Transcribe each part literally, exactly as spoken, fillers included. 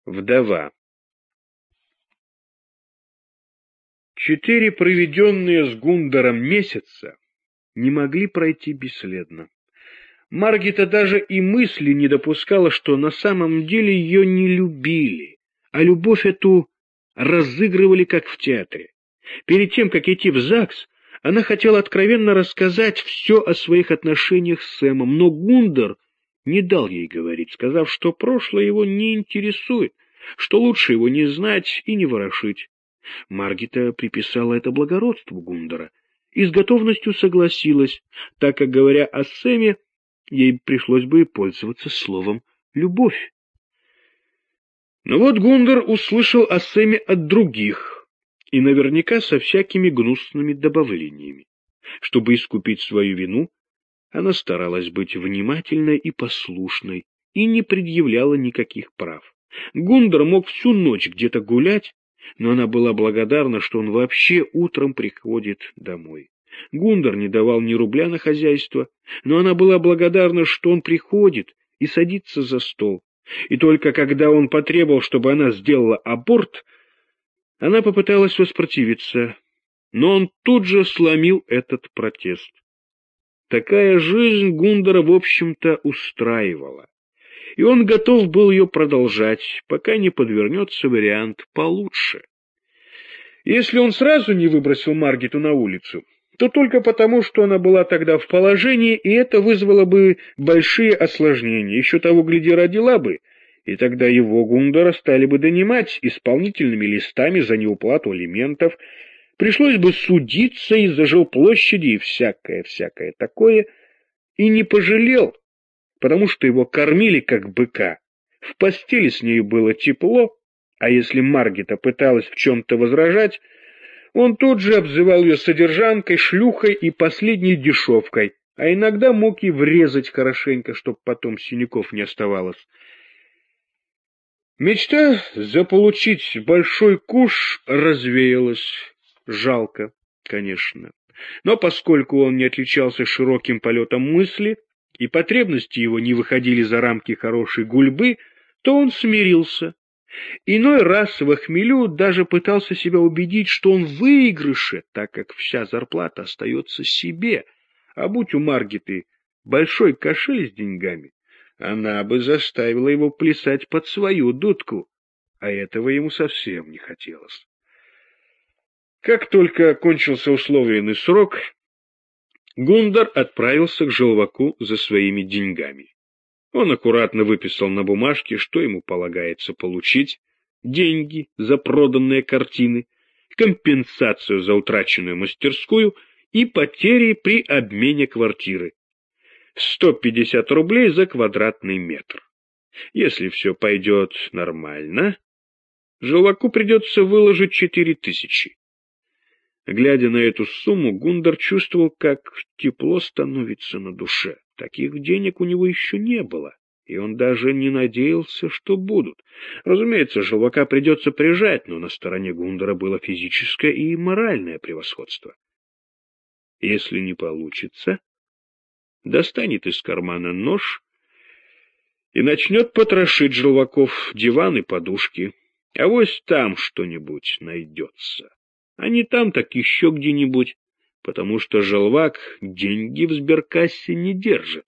Вдова. Четыре проведенные с Гундером месяца не могли пройти бесследно. Маргита даже и мысли не допускала, что на самом деле ее не любили, а любовь эту разыгрывали, как в театре. Перед тем, как идти в ЗАГС, она хотела откровенно рассказать все о своих отношениях с Сэмом, но Гундер не дал ей говорить, сказав, что прошлое его не интересует, что лучше его не знать и не ворошить. Маргита приписала это благородству Гундера и с готовностью согласилась, так как, говоря о Сэме, ей пришлось бы пользоваться словом «любовь». Но вот Гундер услышал о Сэме от других, и наверняка со всякими гнусными добавлениями. Чтобы искупить свою вину, она старалась быть внимательной и послушной и не предъявляла никаких прав. Гундер мог всю ночь где-то гулять, но она была благодарна, что он вообще утром приходит домой. Гундер не давал ни рубля на хозяйство, но она была благодарна, что он приходит и садится за стол. И только когда он потребовал, чтобы она сделала аборт, она попыталась воспротивиться, но он тут же сломил этот протест. Такая жизнь Гундера, в общем-то, устраивала, и он готов был ее продолжать, пока не подвернется вариант получше. Если он сразу не выбросил Маргиту на улицу, то только потому, что она была тогда в положении, и это вызвало бы большие осложнения, еще того гляди родила бы, и тогда его, Гундера, стали бы донимать исполнительными листами за неуплату алиментов, пришлось бы судиться из-за жилплощади и всякое-всякое такое, и не пожалел, потому что его кормили как быка, в постели с нею было тепло, а если Маргита пыталась в чем-то возражать, он тут же обзывал ее содержанкой, шлюхой и последней дешевкой, а иногда мог и врезать хорошенько, чтоб потом синяков не оставалось. Мечта заполучить большой куш развеялась. Жалко, конечно. Но поскольку он не отличался широким полетом мысли, и потребности его не выходили за рамки хорошей гульбы, то он смирился. Иной раз в хмелю даже пытался себя убедить, что он в выигрыше, так как вся зарплата остается себе, а будь у Маргиты большой кошель с деньгами, она бы заставила его плясать под свою дудку, а этого ему совсем не хотелось. Как только кончился условленный срок, Гундер отправился к Желваку за своими деньгами. Он аккуратно выписал на бумажке, что ему полагается получить: деньги за проданные картины, компенсацию за утраченную мастерскую и потери при обмене квартиры. сто пятьдесят рублей за квадратный метр. Если все пойдет нормально, Желваку придется выложить четыре тысячи. Глядя на эту сумму, Гундер чувствовал, как тепло становится на душе. Таких денег у него еще не было, и он даже не надеялся, что будут. Разумеется, Желвака придется прижать, но на стороне Гундера было физическое и моральное превосходство. Если не получится, достанет из кармана нож и начнет потрошить Желваков диван и подушки. Авось там что-нибудь найдется. А не там, так еще где-нибудь, потому что Желвак деньги в сберкассе не держит.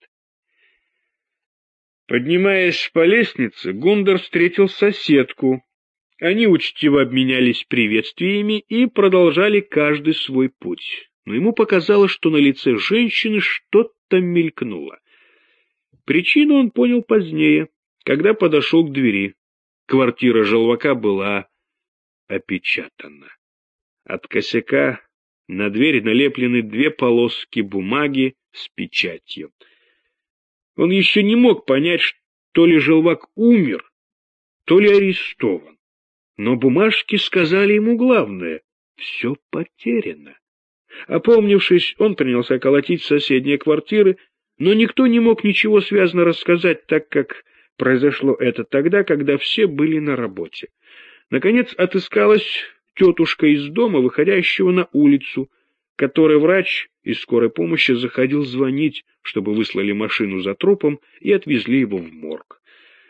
Поднимаясь по лестнице, Гундер встретил соседку. Они учтиво обменялись приветствиями и продолжали каждый свой путь. Но ему показалось, что на лице женщины что-то мелькнуло. Причину он понял позднее, когда подошел к двери. Квартира Желвака была опечатана. От косяка на дверь налеплены две полоски бумаги с печатью. Он еще не мог понять, то ли Желвак умер, то ли арестован. Но бумажки сказали ему главное — все потеряно. Опомнившись, он принялся колотить соседние квартиры, но никто не мог ничего связно рассказать, так как произошло это тогда, когда все были на работе. Наконец отыскалась тетушка из дома, выходящего на улицу, которой врач из скорой помощи заходил звонить, чтобы выслали машину за трупом и отвезли его в морг.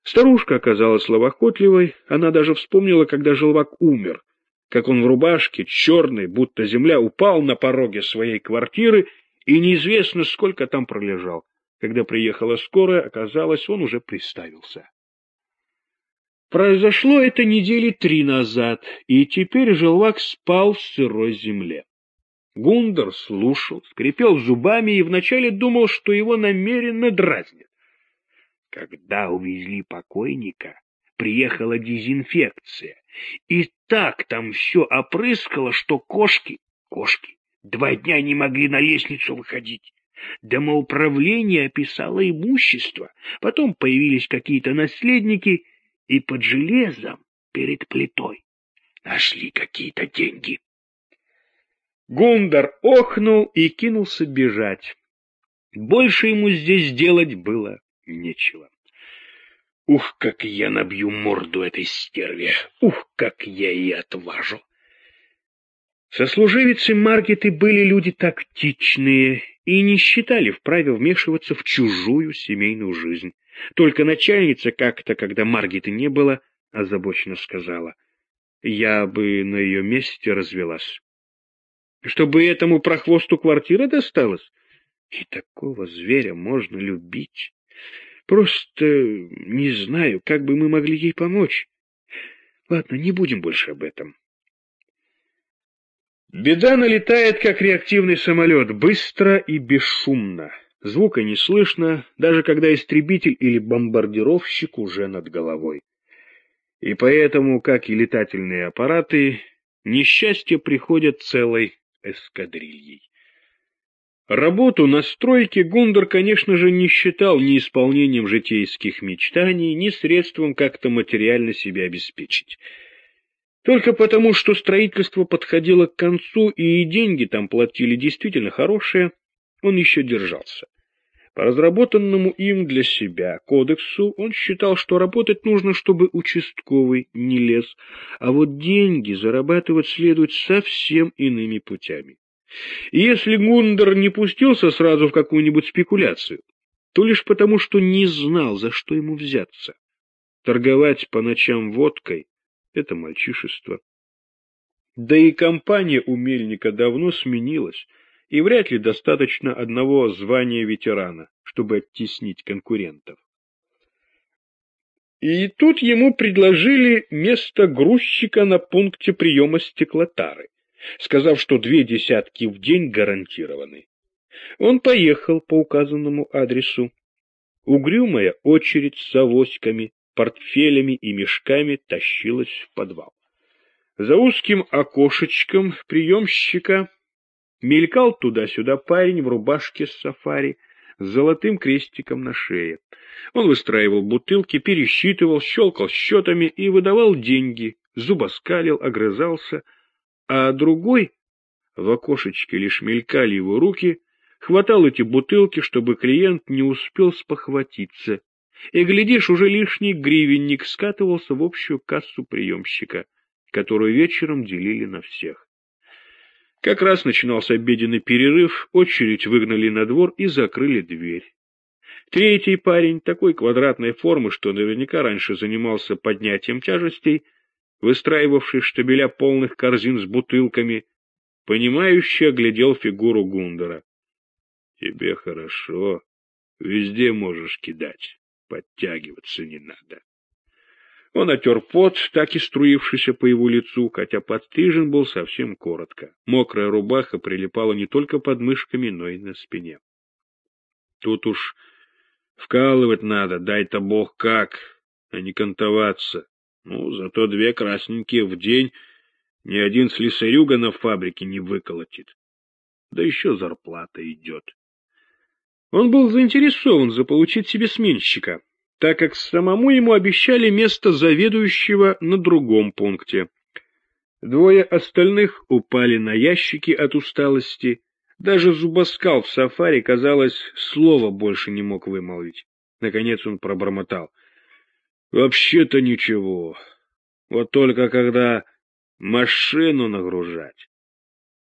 Старушка оказалась словоохотливой, она даже вспомнила, когда Желвак умер, как он в рубашке, черной, будто земля, упал на пороге своей квартиры, и неизвестно, сколько там пролежал. Когда приехала скорая, оказалось, он уже приставился. Произошло это недели три назад, и теперь Желвак спал в сырой земле. Гундер слушал, скрипел зубами и вначале думал, что его намеренно дразнят. Когда увезли покойника, приехала дезинфекция, и так там все опрыскало, что кошки, кошки, два дня не могли на лестницу выходить. Домоуправление описало имущество, потом появились какие-то наследники, и под железом, перед плитой, нашли какие-то деньги. Гундар охнул и кинулся бежать. Больше ему здесь делать было нечего. Ух, как я набью морду этой стерве! Ух, как я и отважу! Сослуживицы Маргиты были люди тактичные и не считали вправе вмешиваться в чужую семейную жизнь. Только начальница как-то, когда Маргиты не было, озабоченно сказала: «Я бы на ее месте развелась». Чтобы этому прохвосту квартира досталась? И такого зверя можно любить? Просто не знаю, как бы мы могли ей помочь. Ладно, не будем больше об этом. Беда налетает, как реактивный самолет, быстро и бесшумно. Звука не слышно, даже когда истребитель или бомбардировщик уже над головой. И поэтому, как и летательные аппараты, несчастья приходят целой эскадрильей. Работу на стройке Гундар, конечно же, не считал ни исполнением житейских мечтаний, ни средством как-то материально себя обеспечить. Только потому, что строительство подходило к концу и деньги там платили действительно хорошие, он еще держался. По разработанному им для себя кодексу он считал, что работать нужно, чтобы участковый не лез, а вот деньги зарабатывать следует совсем иными путями. И если Гундар не пустился сразу в какую-нибудь спекуляцию, то лишь потому, что не знал, за что ему взяться. Торговать по ночам водкой — это мальчишество. Да и компания у Мельника давно сменилась, и вряд ли достаточно одного звания ветерана, чтобы оттеснить конкурентов. И тут ему предложили место грузчика на пункте приема стеклотары, сказав, что две десятки в день гарантированы. Он поехал по указанному адресу. Угрюмая очередь с авоськами, портфелями и мешками тащилась в подвал. За узким окошечком приемщика мелькал туда-сюда парень в рубашке с сафари с золотым крестиком на шее. Он выстраивал бутылки, пересчитывал, щелкал счетами и выдавал деньги, зубоскалил, огрызался, а другой, в окошечке лишь мелькали его руки, хватал эти бутылки, чтобы клиент не успел спохватиться, и, глядишь, уже лишний гривенник скатывался в общую кассу приемщика, которую вечером делили на всех. Как раз начинался обеденный перерыв, очередь выгнали на двор и закрыли дверь. Третий парень, такой квадратной формы, что наверняка раньше занимался поднятием тяжестей, выстраивавший штабеля полных корзин с бутылками, понимающе оглядел фигуру Гундара. — Тебе хорошо, везде можешь кидать, подтягиваться не надо. Он отер пот, так и струившийся по его лицу, хотя подстрижен был совсем коротко. Мокрая рубаха прилипала не только под мышками, но и на спине. Тут уж вкалывать надо, дай-то бог как, а не кантоваться. Ну, зато две красненькие в день ни один слесарюга на фабрике не выколотит. Да еще зарплата идет. Он был заинтересован заполучить себе сменщика, так как самому ему обещали место заведующего на другом пункте. Двое остальных упали на ящики от усталости. Даже зубоскал в сафари, казалось, слова больше не мог вымолвить. Наконец он пробормотал: — Вообще-то ничего. Вот только когда машину нагружать,